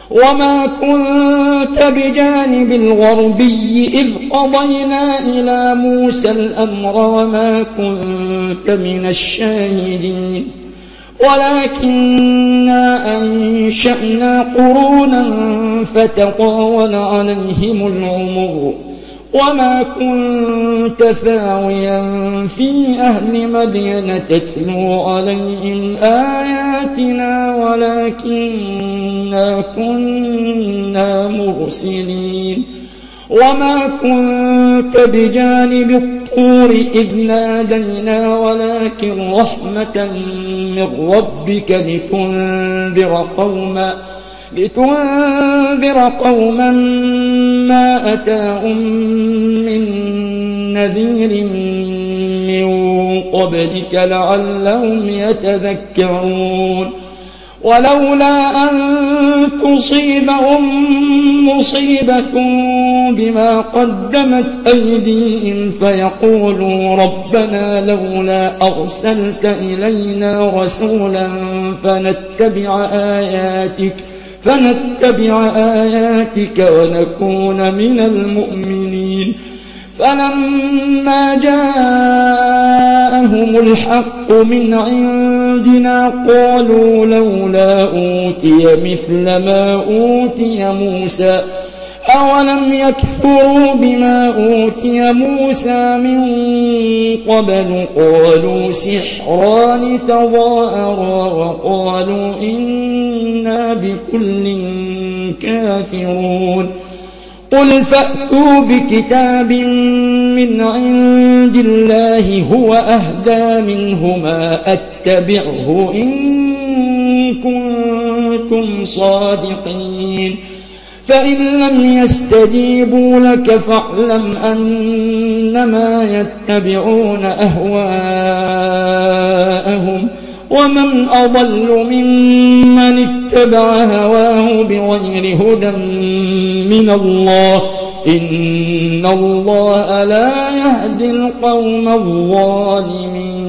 وما كنت بجانب الغربي إذ قضينا إلى موسى الأمر وما كنت من الشاهدين ولكننا أنشأنا قرونا فتطاول عليهم العمر وما كنت ثاويا في أهل مدين تتلو عليهم آياتنا ولكننا كنا مرسلين وما كنت بجانب الطور إذ نادينا ولكن رحمة من ربك لتنذر قوما ما أتاهم من نذير من قبلك لعلهم يتذكرون ولولا أن تصيبهم مصيبة بما قدمت أيديهم فيقولوا ربنا لولا أرسلت إلينا رسولا فنتبع آياتك ونكون من المؤمنين فلما جاءهم الحق من عندنا قالوا لولا أوتي مثل ما أوتي موسى أولم يكفروا بما أوتي موسى من قبل قالوا سحران تظاهرا وقالوا إنا بكل كافرون قل فأتوا بكتاب من عند الله هو أهدى منهما أتبعه إن كنتم صادقين فإن لم يستجيبوا لك فاعلم أنما يتبعون أهواءهم ومن أضل ممن اتبع هواه بغير هدى من الله إن الله لا يهدي القوم الظالمين